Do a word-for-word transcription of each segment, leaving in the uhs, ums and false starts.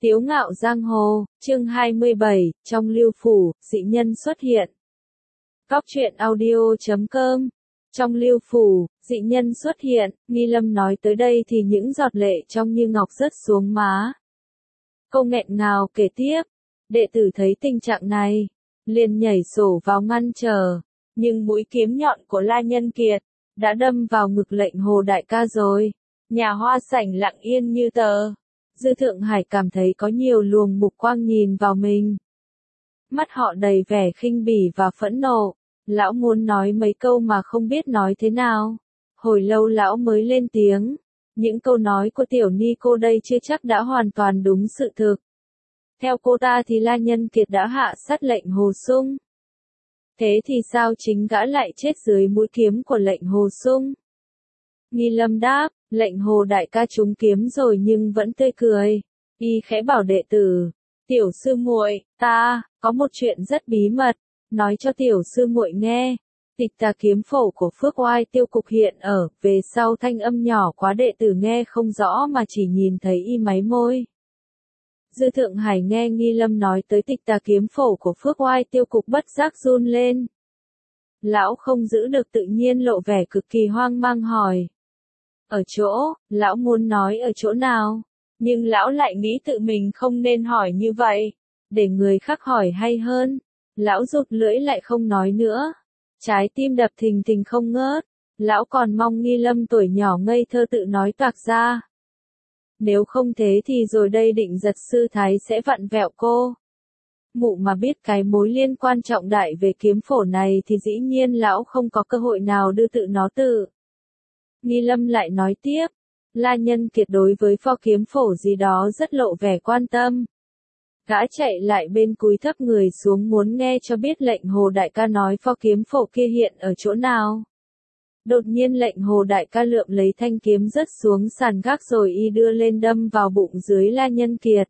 Tiếu ngạo giang hồ, chương hai mươi bảy, trong lưu phủ, dị nhân xuất hiện. Góc truyện audio chấm com. Trong lưu phủ, dị nhân xuất hiện, Nghi Lâm nói tới đây thì những giọt lệ trong như ngọc rớt xuống má. Cô nghẹn ngào kể tiếp, đệ tử thấy tình trạng này, liền nhảy sổ vào ngăn chờ, nhưng mũi kiếm nhọn của La Nhân Kiệt đã đâm vào ngực Lệnh Hồ đại ca rồi. Nhà hoa sảnh lặng yên như tờ. Dư Thượng Hải cảm thấy có nhiều luồng mục quang nhìn vào mình. Mắt họ đầy vẻ khinh bỉ và phẫn nộ. Lão muốn nói mấy câu mà không biết nói thế nào. Hồi lâu lão mới lên tiếng. Những câu nói của tiểu ni cô đây chưa chắc đã hoàn toàn đúng sự thực. Theo cô ta thì La Nhân Kiệt đã hạ sát Lệnh Hồ Sung. Thế thì sao chính gã lại chết dưới mũi kiếm của Lệnh Hồ Sung? Nghi Lâm đáp, Lệnh Hồ đại ca trúng kiếm rồi nhưng vẫn tươi cười. Y khẽ bảo đệ tử, tiểu sư muội, ta có một chuyện rất bí mật, nói cho tiểu sư muội nghe. Tịch Tà kiếm phổ của Phước Oai Tiêu Cục hiện ở, về sau thanh âm nhỏ quá đệ tử nghe không rõ mà chỉ nhìn thấy y máy môi. Dư Thượng Hải nghe Nghi Lâm nói tới Tịch Tà kiếm phổ của Phước Oai Tiêu Cục bất giác run lên. Lão không giữ được tự nhiên lộ vẻ cực kỳ hoang mang hỏi. Ở chỗ, lão muốn nói ở chỗ nào, nhưng lão lại nghĩ tự mình không nên hỏi như vậy, để người khác hỏi hay hơn. Lão rụt lưỡi lại không nói nữa, trái tim đập thình thình không ngớt, lão còn mong Nghi Lâm tuổi nhỏ ngây thơ tự nói toạc ra. Nếu không thế thì rồi đây Định Giật sư thái sẽ vặn vẹo cô. Mụ mà biết cái mối liên quan trọng đại về kiếm phổ này thì dĩ nhiên lão không có cơ hội nào đưa tự nó tự. Nghi Lâm lại nói tiếp, La Nhân Kiệt đối với pho kiếm phổ gì đó rất lộ vẻ quan tâm. Gã chạy lại bên cúi thấp người xuống muốn nghe cho biết Lệnh Hồ đại ca nói pho kiếm phổ kia hiện ở chỗ nào. Đột nhiên Lệnh Hồ đại ca lượm lấy thanh kiếm rớt xuống sàn gác rồi y đưa lên đâm vào bụng dưới La Nhân Kiệt.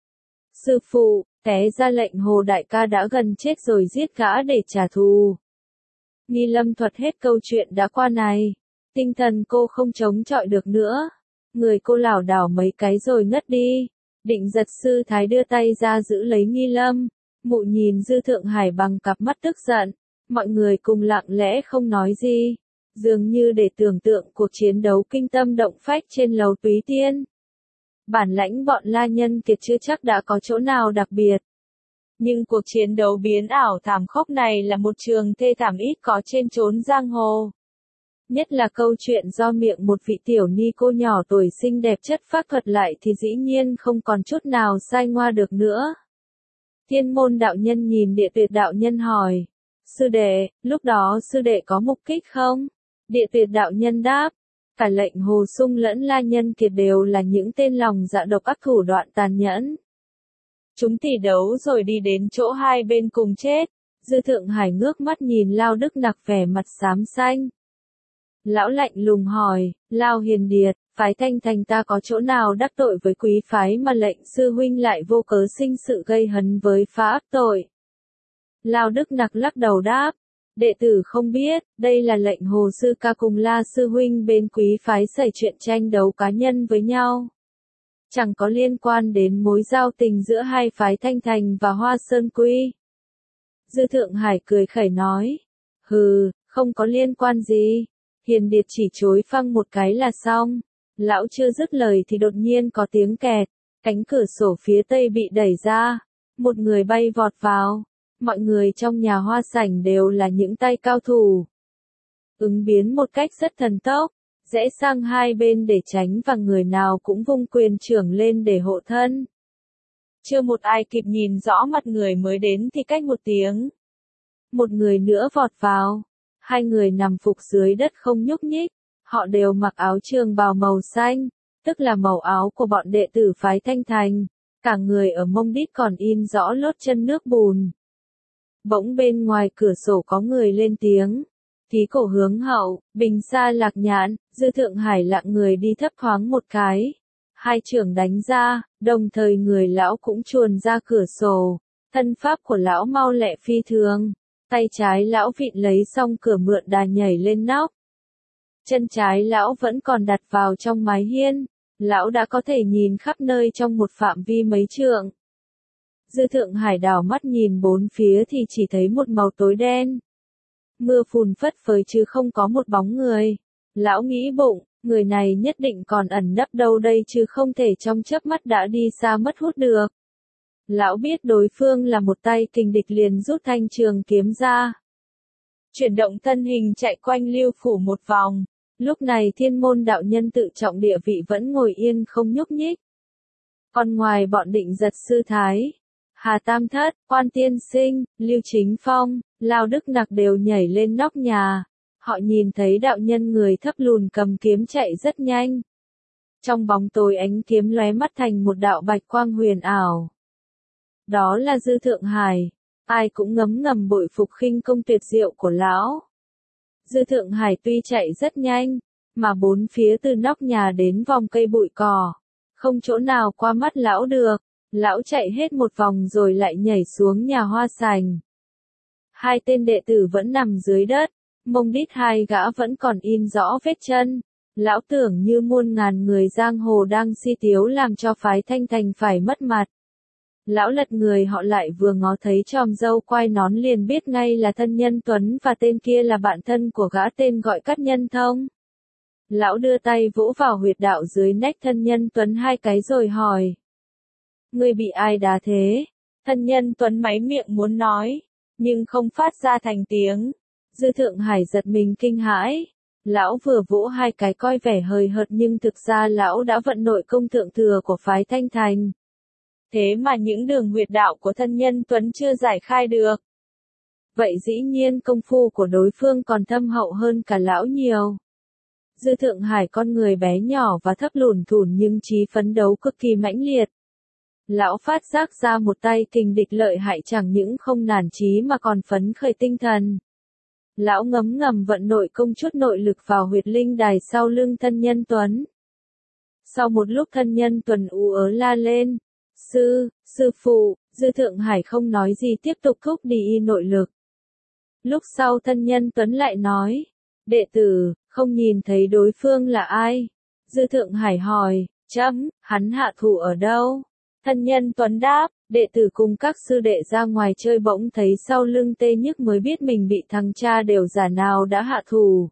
Sư phụ, té ra Lệnh Hồ đại ca đã gần chết rồi giết gã để trả thù. Nghi Lâm thuật hết câu chuyện đã qua này. Tinh thần cô không chống chọi được nữa. Người cô lảo đảo mấy cái rồi ngất đi. Định Giật sư thái đưa tay ra giữ lấy Nghi Lâm. Mụ nhìn Dư Thượng Hải bằng cặp mắt tức giận. Mọi người cùng lặng lẽ không nói gì. Dường như để tưởng tượng cuộc chiến đấu kinh tâm động phách trên lầu Túy Tiên. Bản lãnh bọn La Nhân Kiệt chưa chắc đã có chỗ nào đặc biệt. Nhưng cuộc chiến đấu biến ảo thảm khốc này là một trường thê thảm ít có trên chốn giang hồ. Nhất là câu chuyện do miệng một vị tiểu ni cô nhỏ tuổi xinh đẹp chất phác thuật lại thì dĩ nhiên không còn chút nào sai ngoa được nữa. Thiên Môn đạo nhân nhìn Địa Tuyệt đạo nhân hỏi, sư đệ, lúc đó sư đệ có mục kích không? Địa Tuyệt đạo nhân đáp, cả Lệnh Hồ Sung lẫn La Nhân Kiệt đều là những tên lòng dạ độc ác thủ đoạn tàn nhẫn. Chúng tỷ đấu rồi đi đến chỗ hai bên cùng chết. Dư Thượng Hải ngước mắt nhìn Lao Đức Nặc vẻ mặt xám xanh. Lão lạnh lùng hỏi, Lao Hiền Điệt, phái Thanh Thành ta có chỗ nào đắc tội với quý phái mà Lệnh sư huynh lại vô cớ sinh sự gây hấn với phá ác tội? Lao Đức Nặc lắc đầu đáp, đệ tử không biết, đây là Lệnh Hồ sư ca cùng La sư huynh bên quý phái xảy chuyện tranh đấu cá nhân với nhau. Chẳng có liên quan đến mối giao tình giữa hai phái Thanh Thành và Hoa Sơn Quy. Dư Thượng Hải cười khẩy nói, hừ, không có liên quan gì. Hiền Điệt chỉ chối phăng một cái là xong. Lão chưa dứt lời thì đột nhiên có tiếng kẹt. Cánh cửa sổ phía tây bị đẩy ra. Một người bay vọt vào. Mọi người trong nhà hoa sảnh đều là những tay cao thủ. Ứng biến một cách rất thần tốc. Rẽ sang hai bên để tránh và người nào cũng vung quyền trưởng lên để hộ thân. Chưa một ai kịp nhìn rõ mặt người mới đến thì cách một tiếng. Một người nữa vọt vào. Hai người nằm phục dưới đất không nhúc nhích, họ đều mặc áo trường bào màu xanh, tức là màu áo của bọn đệ tử phái Thanh Thành, cả người ở mông đít còn in rõ lốt chân nước bùn. Bỗng bên ngoài cửa sổ có người lên tiếng, Thí Cổ Hướng Hậu, Bình Sa Lạc Nhạn, Dư Thượng Hải lặng người đi thấp thoáng một cái. Hai trưởng đánh ra, đồng thời người lão cũng chuồn ra cửa sổ, thân pháp của lão mau lẹ phi thường. Tay trái lão vịn lấy xong cửa mượn đà nhảy lên nóc. Chân trái lão vẫn còn đặt vào trong mái hiên. lão đã có thể nhìn khắp nơi trong một phạm vi mấy trượng. Dư Thượng Hải đảo mắt nhìn bốn phía thì chỉ thấy một màu tối đen. Mưa phùn phất phới chứ không có một bóng người. Lão nghĩ bụng, người này nhất định còn ẩn nấp đâu đây chứ không thể trong chớp mắt đã đi xa mất hút được. Lão biết đối phương là một tay kình địch liền rút thanh trường kiếm ra. Chuyển động thân hình chạy quanh Lưu Phủ một vòng. Lúc này Thiên Môn đạo nhân tự trọng địa vị vẫn ngồi yên không nhúc nhích. Còn ngoài bọn Định Giật sư thái, Hà Tam Thất, Quan Tiên Sinh, Lưu Chính Phong, Lao Đức Nặc đều nhảy lên nóc nhà. Họ nhìn thấy đạo nhân người thấp lùn cầm kiếm chạy rất nhanh. Trong bóng tối ánh kiếm lóe mắt thành một đạo bạch quang huyền ảo. Đó là Dư Thượng Hải. Ai cũng ngấm ngầm bội phục khinh công tuyệt diệu của lão. Dư Thượng Hải tuy chạy rất nhanh, mà bốn phía từ nóc nhà đến vòng cây bụi cỏ, không chỗ nào qua mắt lão được. Lão chạy hết một vòng rồi lại nhảy xuống nhà hoa sành. Hai tên đệ tử vẫn nằm dưới đất, mông đít hai gã vẫn còn in rõ vết chân. Lão tưởng như muôn ngàn người giang hồ đang si tiếu làm cho phái Thanh Thành phải mất mặt. Lão lật người họ lại vừa ngó thấy chòm râu quai nón liền biết ngay là Thân Nhân Tuấn và tên kia là bạn thân của gã tên gọi Cát Nhân Thông. Lão đưa tay vỗ vào huyệt đạo dưới nách Thân Nhân Tuấn hai cái rồi hỏi. Ngươi bị ai đá thế? Thân Nhân Tuấn máy miệng muốn nói, nhưng không phát ra thành tiếng. Dư Thượng Hải giật mình kinh hãi. Lão vừa vỗ hai cái coi vẻ hời hợt nhưng thực ra lão đã vận nội công thượng thừa của phái Thanh Thành. Thế mà những đường huyệt đạo của Thân Nhân Tuấn chưa giải khai được. Vậy dĩ nhiên công phu của đối phương còn thâm hậu hơn cả lão nhiều. Dư Thượng Hải con người bé nhỏ và thấp lùn thủn nhưng trí phấn đấu cực kỳ mãnh liệt. Lão phát giác ra một tay kình địch lợi hại chẳng những không nản chí mà còn phấn khởi tinh thần. Lão ngấm ngầm vận nội công chút nội lực vào huyệt linh đài sau lưng Thân Nhân Tuấn. Sau một lúc Thân Nhân Tuấn ú ớ la lên. Sư, sư phụ, Dư Thượng Hải không nói gì tiếp tục thúc đi nội lực. Lúc sau Thân Nhân Tuấn lại nói, đệ tử, không nhìn thấy đối phương là ai. Dư Thượng Hải hỏi, chấm, hắn hạ thủ ở đâu? Thân Nhân Tuấn đáp, đệ tử cùng các sư đệ ra ngoài chơi bỗng thấy sau lưng tê nhức mới biết mình bị thằng cha đều giả nào đã hạ thủ.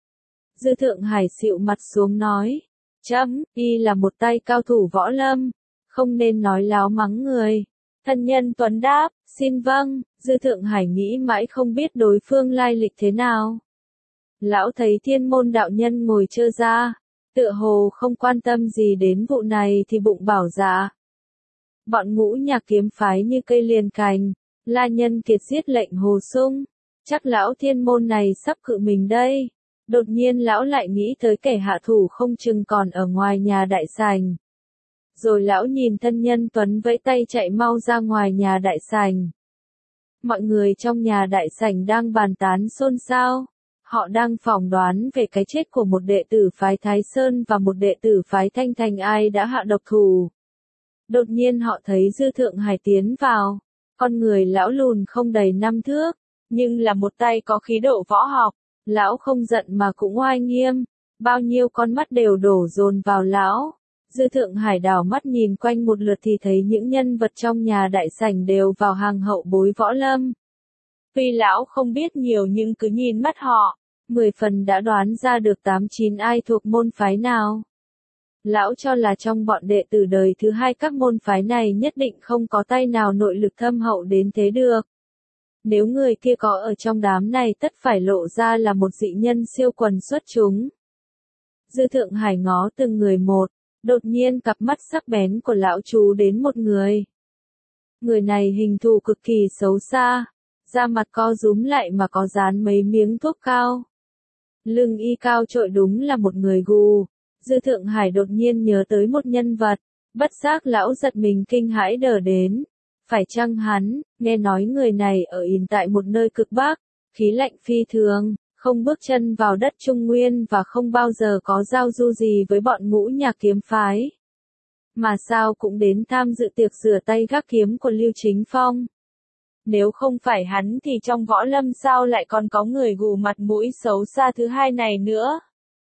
Dư Thượng Hải xịu mặt xuống nói, chấm, y là một tay cao thủ võ lâm. Không nên nói láo mắng người. Thân Nhân Tuấn đáp, xin vâng. Dư Thượng Hải nghĩ mãi không biết đối phương lai lịch thế nào. Lão thấy Thiên Môn đạo nhân ngồi trơ ra, tựa hồ không quan tâm gì đến vụ này thì bụng bảo dạ. Bọn Ngũ Nhạc kiếm phái như cây liền cành, La Nhân Kiệt giết lệnh Hồ Sung. Chắc lão Thiên Môn này sắp cự mình đây. Đột nhiên lão lại nghĩ tới kẻ hạ thủ không chừng còn ở ngoài nhà đại sảnh. Rồi lão nhìn Thân Nhân Tuấn vẫy tay chạy mau ra ngoài nhà đại sảnh. Mọi người trong nhà đại sảnh đang bàn tán xôn xao. Họ đang phỏng đoán về cái chết của một đệ tử phái Thái Sơn và một đệ tử phái Thanh Thành ai đã hạ độc thủ. Đột nhiên họ thấy Dư Thượng Hải tiến vào. Con người lão lùn không đầy năm thước, nhưng là một tay có khí độ võ học. Lão không giận mà cũng oai nghiêm. Bao nhiêu con mắt đều đổ dồn vào lão. Dư Thượng Hải đảo mắt nhìn quanh một lượt thì thấy những nhân vật trong nhà đại sảnh đều vào hàng hậu bối võ lâm. Tuy lão không biết nhiều nhưng cứ nhìn mắt họ, mười phần đã đoán ra được tám chín ai thuộc môn phái nào. Lão cho là trong bọn đệ tử đời thứ hai các môn phái này nhất định không có tay nào nội lực thâm hậu đến thế được. Nếu người kia có ở trong đám này tất phải lộ ra là một dị nhân siêu quần xuất chúng. Dư Thượng Hải ngó từng người một. Đột nhiên cặp mắt sắc bén của lão chú đến một người. Người này hình thù cực kỳ xấu xa, da mặt co rúm lại mà có dán mấy miếng thuốc cao. Lưng y cao trội đúng là một người gù. Dư Thượng Hải đột nhiên nhớ tới một nhân vật, bất giác lão giật mình kinh hãi đờ đến. Phải chăng hắn, nghe nói người này ở in tại một nơi cực bắc, khí lạnh phi thường. Không bước chân vào đất Trung Nguyên và không bao giờ có giao du gì với bọn Ngũ Nhạc kiếm phái. Mà sao cũng đến tham dự tiệc rửa tay gác kiếm của Lưu Chính Phong. Nếu không phải hắn thì trong võ lâm sao lại còn có người gù mặt mũi xấu xa thứ hai này nữa.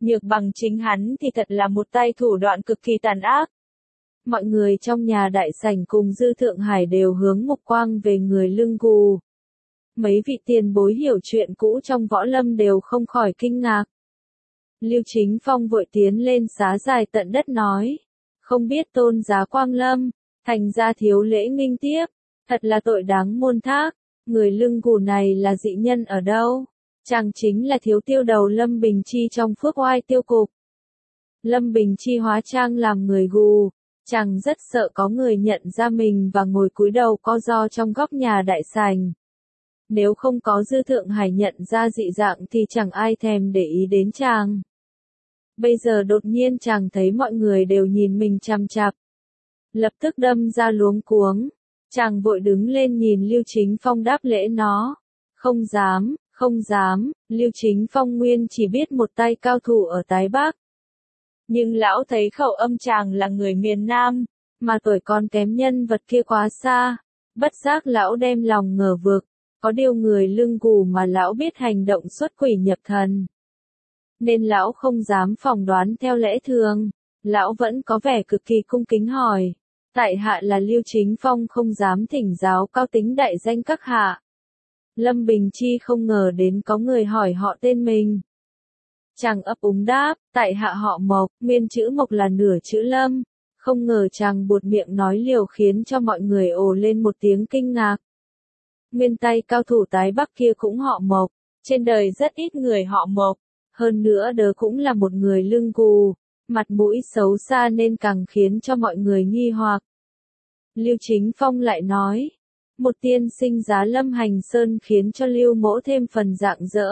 nhược bằng chính hắn thì thật là một tay thủ đoạn cực kỳ tàn ác. Mọi người trong nhà đại sảnh cùng Dư Thượng Hải đều hướng mục quang về người lưng gù. Mấy vị tiền bối hiểu chuyện cũ trong võ lâm đều không khỏi kinh ngạc. Lưu Chính Phong vội tiến lên xá dài tận đất nói, không biết tôn giá quang lâm, thành ra thiếu lễ nghinh tiếp, thật là tội đáng muôn thác, người lưng gù này là dị nhân ở đâu? Chàng chính là thiếu tiêu đầu Lâm Bình Chi trong Phước Oai tiêu cục. Lâm Bình Chi hóa trang làm người gù, chàng rất sợ có người nhận ra mình và ngồi cúi đầu co ro trong góc nhà đại sảnh. Nếu không có Dư Thượng Hải nhận ra dị dạng thì chẳng ai thèm để ý đến chàng. Bây giờ đột nhiên chàng thấy mọi người đều nhìn mình chằm chằm. Lập tức đâm ra luống cuống. Chàng vội đứng lên nhìn Lưu Chính Phong đáp lễ nó. Không dám, không dám, Lưu Chính Phong nguyên chỉ biết một tay cao thủ ở Tái Bắc. Nhưng lão thấy khẩu âm chàng là người miền Nam, mà tuổi còn kém nhân vật kia quá xa. Bất giác lão đem lòng ngờ vực, có điều người lưng gù mà lão biết hành động xuất quỷ nhập thần. Nên lão không dám phỏng đoán theo lẽ thường, lão vẫn có vẻ cực kỳ cung kính hỏi. Tại hạ là Lưu Chính Phong không dám thỉnh giáo cao tính đại danh các hạ. Lâm Bình Chi không ngờ đến có người hỏi họ tên mình. Chàng ấp úng đáp, tại hạ họ Mộc, nguyên chữ Mộc là nửa chữ Lâm. Không ngờ chàng buột miệng nói liều khiến cho mọi người ồ lên một tiếng kinh ngạc. Nguyên tay cao thủ Tái Bắc kia cũng họ Mộc, trên đời rất ít người họ Mộc. Hơn nữa đớ cũng là một người lưng gù, mặt mũi xấu xa nên càng khiến cho mọi người nghi hoặc. Lưu Chính Phong lại nói, một tiên sinh giá Lâm Hành Sơn khiến cho Lưu Mỗ thêm phần rạng rỡ.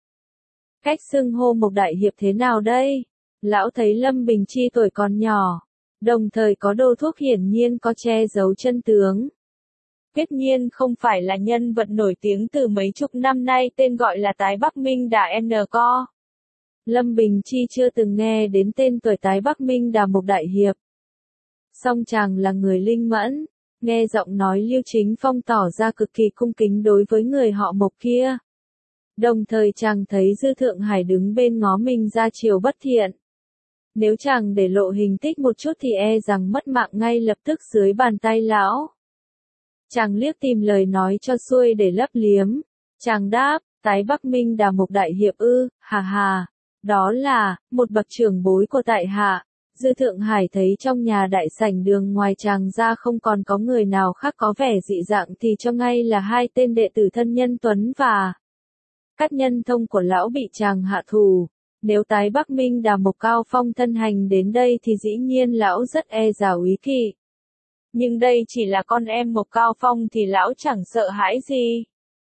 Cách xưng hô một đại hiệp thế nào đây? Lão thấy Lâm Bình Chi tuổi còn nhỏ, đồng thời có đồ thuốc hiển nhiên có che giấu chân tướng. Quyết nhiên không phải là nhân vật nổi tiếng từ mấy chục năm nay tên gọi là Tái Bắc Minh Đà N Co. Lâm Bình Chi chưa từng nghe đến tên tuổi Tái Bắc Minh Đà một đại hiệp. Song chàng là người linh mẫn, nghe giọng nói Lưu Chính Phong tỏ ra cực kỳ cung kính đối với người họ Mộc kia. Đồng thời chàng thấy Dư Thượng Hải đứng bên ngó mình ra chiều bất thiện. Nếu chàng để lộ hình tích một chút thì e rằng mất mạng ngay lập tức dưới bàn tay lão. Chàng liếc tìm lời nói cho xuôi để lấp liếm. Chàng đáp, Tái Bắc Minh Đà một đại hiệp ư, hà hà. Đó là, một bậc trưởng bối của tại hạ. Dư Thượng Hải thấy trong nhà đại sảnh đường ngoài chàng ra không còn có người nào khác có vẻ dị dạng thì cho ngay là hai tên đệ tử thân nhân Tuấn và các nhân thông của lão bị chàng hạ thủ. Nếu Tái Bắc Minh Đà Mộc Cao Phong thân hành đến đây thì dĩ nhiên lão rất e dào úy kỵ. Nhưng đây chỉ là con em Mộc Cao Phong thì lão chẳng sợ hãi gì.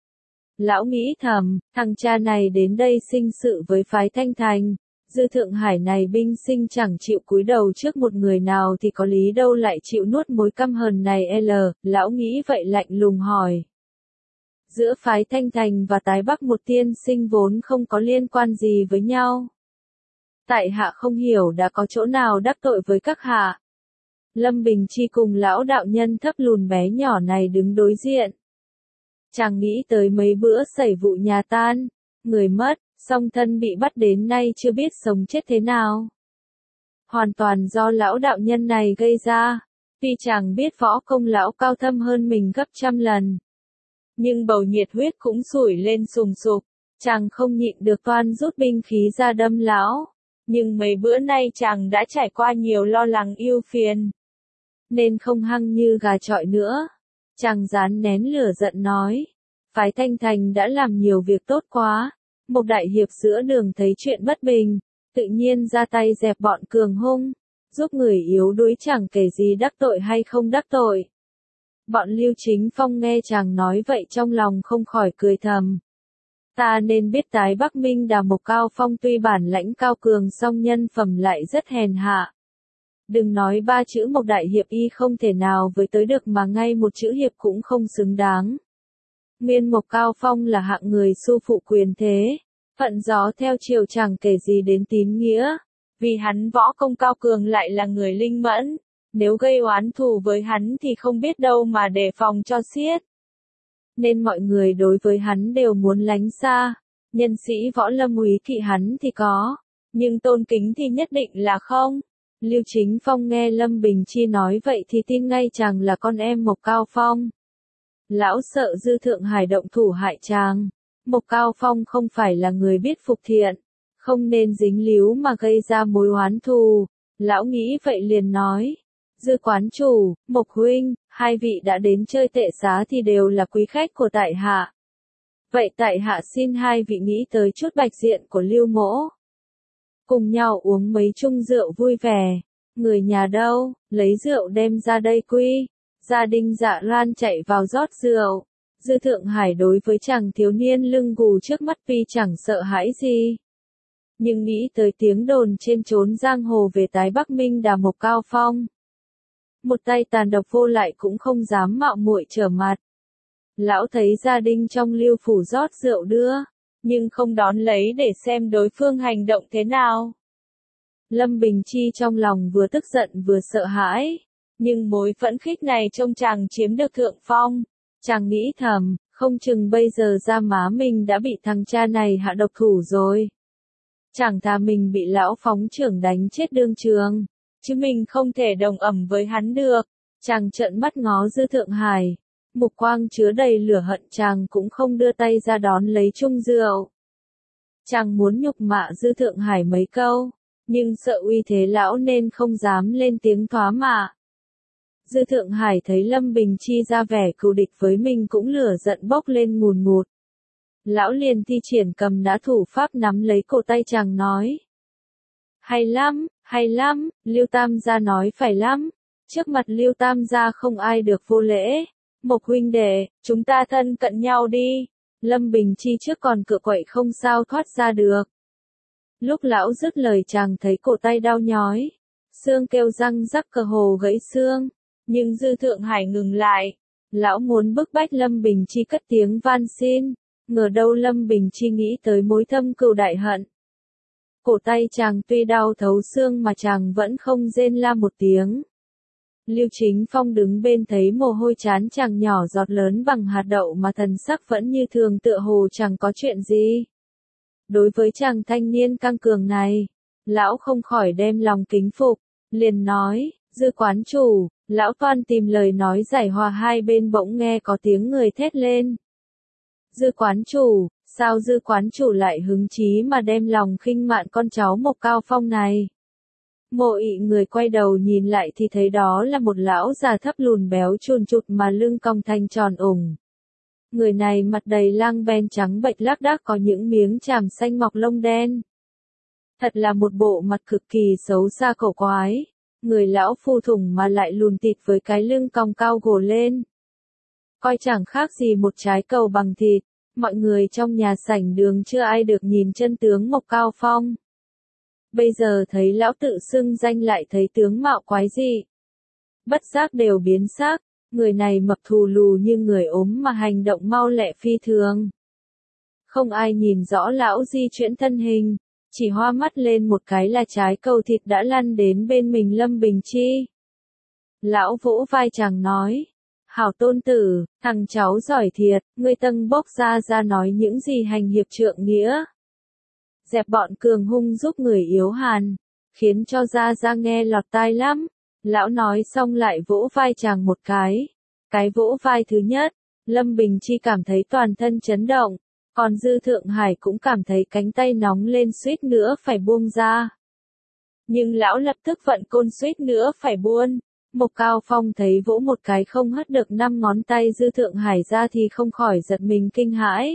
Lão nghĩ thầm, thằng cha này đến đây sinh sự với phái Thanh Thành. Dư Thượng Hải này binh sinh chẳng chịu cúi đầu trước một người nào thì có lý đâu lại chịu nuốt mối căm hờn này l. Lão nghĩ vậy lạnh lùng hỏi. Giữa phái Thanh Thành và Tái Bắc một tiên sinh vốn không có liên quan gì với nhau. Tại hạ không hiểu đã có chỗ nào đắc tội với các hạ. Lâm Bình Chi cùng lão đạo nhân thấp lùn bé nhỏ này đứng đối diện. Chàng nghĩ tới mấy bữa xảy vụ nhà tan, người mất, song thân bị bắt đến nay chưa biết sống chết thế nào. Hoàn toàn do lão đạo nhân này gây ra, vì chàng biết võ công lão cao thâm hơn mình gấp trăm lần. Nhưng bầu nhiệt huyết cũng sủi lên sùng sục, chàng không nhịn được toan rút binh khí ra đâm lão. Nhưng mấy bữa nay chàng đã trải qua nhiều lo lắng ưu phiền, nên không hăng như gà chọi nữa. Chàng rán nén lửa giận nói, phái Thanh Thành đã làm nhiều việc tốt quá. Một đại hiệp giữa đường thấy chuyện bất bình, tự nhiên ra tay dẹp bọn cường hung, giúp người yếu đuối chẳng kể gì đắc tội hay không đắc tội. Bọn Lưu Chính Phong nghe chàng nói vậy trong lòng không khỏi cười thầm. Ta nên biết Tái Bắc Minh Đà Mộc Cao Phong tuy bản lãnh cao cường song nhân phẩm lại rất hèn hạ. Đừng nói ba chữ một đại hiệp y không thể nào với tới được mà ngay một chữ hiệp cũng không xứng đáng. Nguyên Mộc Cao Phong là hạng người su phụ quyền thế, phận gió theo chiều chẳng kể gì đến tín nghĩa, vì hắn võ công cao cường lại là người linh mẫn, nếu gây oán thù với hắn thì không biết đâu mà đề phòng cho xiết. Nên mọi người đối với hắn đều muốn lánh xa, nhân sĩ võ lâm úy kỵ hắn thì có, nhưng tôn kính thì nhất định là không. Lưu Chính Phong nghe Lâm Bình Chi nói vậy thì tin ngay chàng là con em Mộc Cao Phong. Lão sợ Dư Thượng Hải động thủ hại chàng. Mộc Cao Phong không phải là người biết phục thiện, không nên dính líu mà gây ra mối oán thù. Lão nghĩ vậy liền nói. Dư quán chủ, Mộc huynh, hai vị đã đến chơi tệ xá thì đều là quý khách của tại hạ. Vậy tại hạ xin hai vị nghĩ tới chút bạch diện của Lưu Mỗ. Cùng nhau uống mấy chung rượu vui vẻ. Người nhà đâu, lấy rượu đem ra đây quy. Gia đình Dạ Lan chạy vào rót rượu. Dư Thượng Hải đối với chàng thiếu niên lưng gù trước mắt tuy chẳng sợ hãi gì. Nhưng nghĩ tới tiếng đồn trên chốn giang hồ về tái Bắc Minh Đà Mộc Cao Phong. Một tay tàn độc vô lại cũng không dám mạo muội trở mặt. Lão thấy gia đình trong Lưu phủ rót rượu đưa, nhưng không đón lấy để xem đối phương hành động thế nào. Lâm Bình Chi trong lòng vừa tức giận vừa sợ hãi, nhưng mối phẫn khích này trông chàng chiếm được thượng phong. Chàng nghĩ thầm, không chừng bây giờ ra má mình đã bị thằng cha này hạ độc thủ rồi. Chẳng thà mình bị lão phóng trưởng đánh chết đương trường, chứ mình không thể đồng ẩm với hắn được. Chàng trợn mắt ngó Dư Thượng Hải, mục quang chứa đầy lửa hận, chàng cũng không đưa tay ra đón lấy chung rượu. Chàng muốn nhục mạ Dư Thượng Hải mấy câu, nhưng sợ uy thế lão nên không dám lên tiếng thoá mạ. Dư Thượng Hải thấy Lâm Bình Chi ra vẻ cừu địch với mình cũng lửa giận bốc lên ngùn ngụt. Lão liền thi triển cầm nã thủ pháp nắm lấy cổ tay chàng nói. Hay lắm, hay lắm, Lưu Tam gia nói phải lắm. Trước mặt Lưu Tam gia không ai được vô lễ. Mộc huynh đệ, chúng ta thân cận nhau đi. Lâm Bình Chi trước còn cựa quậy không sao thoát ra được. Lúc lão dứt lời chàng thấy cổ tay đau nhói. Xương kêu răng rắc cơ hồ gãy xương. Nhưng Dư Thượng Hải ngừng lại. Lão muốn bức bách Lâm Bình Chi cất tiếng van xin. Ngờ đâu Lâm Bình Chi nghĩ tới mối thâm cừu đại hận. Cổ tay chàng tuy đau thấu xương mà chàng vẫn không rên la một tiếng. Lưu Chính Phong đứng bên thấy mồ hôi chán chàng nhỏ giọt lớn bằng hạt đậu mà thần sắc vẫn như thường tựa hồ chẳng có chuyện gì. Đối với chàng thanh niên căng cường này, lão không khỏi đem lòng kính phục, liền nói, Dư quán chủ, lão toan tìm lời nói giải hòa hai bên bỗng nghe có tiếng người thét lên. Dư quán chủ, sao Dư quán chủ lại hứng chí mà đem lòng khinh mạn con cháu Mộc Cao Phong này? Mộ Ị người quay đầu nhìn lại thì thấy đó là một lão già thấp lùn béo chùn chụt mà lưng cong thanh tròn ủng. Người này mặt đầy lang ben trắng bệch lác đác có những miếng chàm xanh mọc lông đen. Thật là một bộ mặt cực kỳ xấu xa cổ quái. Người lão phu thủng mà lại lùn tịt với cái lưng cong cao gồ lên. Coi chẳng khác gì một trái cầu bằng thịt. Mọi người trong nhà sảnh đường chưa ai được nhìn chân tướng Mộc Cao Phong. Bây giờ thấy lão tự xưng danh lại thấy tướng mạo quái dị. Bất giác đều biến sắc, người này mập thù lù như người ốm mà hành động mau lẹ phi thường. Không ai nhìn rõ lão di chuyển thân hình, chỉ hoa mắt lên một cái là trái cầu thịt đã lăn đến bên mình Lâm Bình Chi. Lão vỗ vai chàng nói, hảo tôn tử, thằng cháu giỏi thiệt, ngươi tâng bốc ra ra nói những gì hành hiệp trượng nghĩa. Dẹp bọn cường hung giúp người yếu hàn, khiến cho ra ra nghe lọt tai lắm. Lão nói xong lại vỗ vai chàng một cái. Cái vỗ vai thứ nhất, Lâm Bình Chi cảm thấy toàn thân chấn động, còn Dư Thượng Hải cũng cảm thấy cánh tay nóng lên suýt nữa phải buông ra. Nhưng lão lập tức vận côn suýt nữa phải buông. Mộc Cao Phong thấy vỗ một cái không hất được năm ngón tay Dư Thượng Hải ra thì không khỏi giật mình kinh hãi.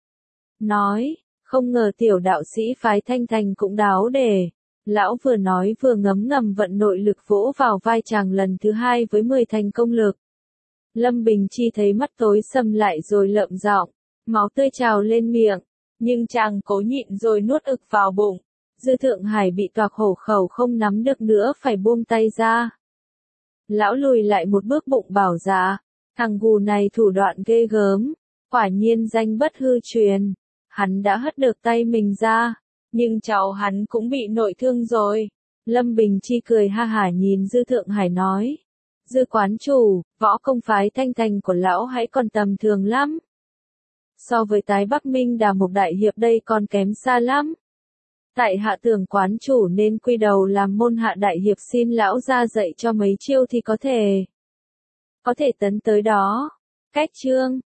Nói, không ngờ tiểu đạo sĩ phái Thanh Thành cũng đáo đề. Lão vừa nói vừa ngấm ngầm vận nội lực vỗ vào vai chàng lần thứ hai với mười thành công lực. Lâm Bình Chi thấy mắt tối sầm lại rồi lợm giọng, máu tươi trào lên miệng, nhưng chàng cố nhịn rồi nuốt ực vào bụng. Dư Thượng Hải bị toạc hổ khẩu không nắm được nữa phải buông tay ra. Lão lùi lại một bước bụng bảo dạ, thằng gù này thủ đoạn ghê gớm, quả nhiên danh bất hư truyền. Hắn đã hất được tay mình ra, nhưng cháu hắn cũng bị nội thương rồi. Lâm Bình Chi cười ha hả nhìn Dư Thượng Hải nói, Dư quán chủ, võ công phái Thanh Thành của lão hãy còn tầm thường lắm. So với tái Bắc Minh Đà Mộc đại hiệp đây còn kém xa lắm. Tại hạ tưởng quán chủ nên quy đầu làm môn hạ đại hiệp xin lão ra dạy cho mấy chiêu thì có thể. Có thể tấn tới đó. Cách chương.